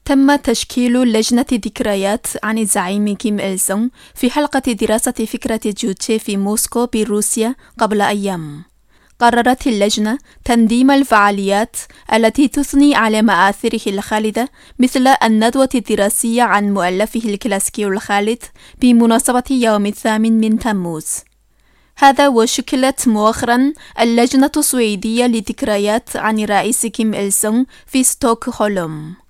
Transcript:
تم تشكيل لجنة ذكريات عن الزعيم كيم إل سونغ في حلقة دراسة فكرة جوتشي في موسكو بروسيا قبل أيام. قررت اللجنة تنظيم الفعاليات التي تثني على مآثره الخالدة، مثل الندوة الدراسية عن مؤلفه الكلاسيكي الخالد بمناسبة يوم 8 تموز. هذا وشكلت مؤخرا اللجنة السويدية للذكريات عن الرئيس كيم إل سونغ في ستوكهولم.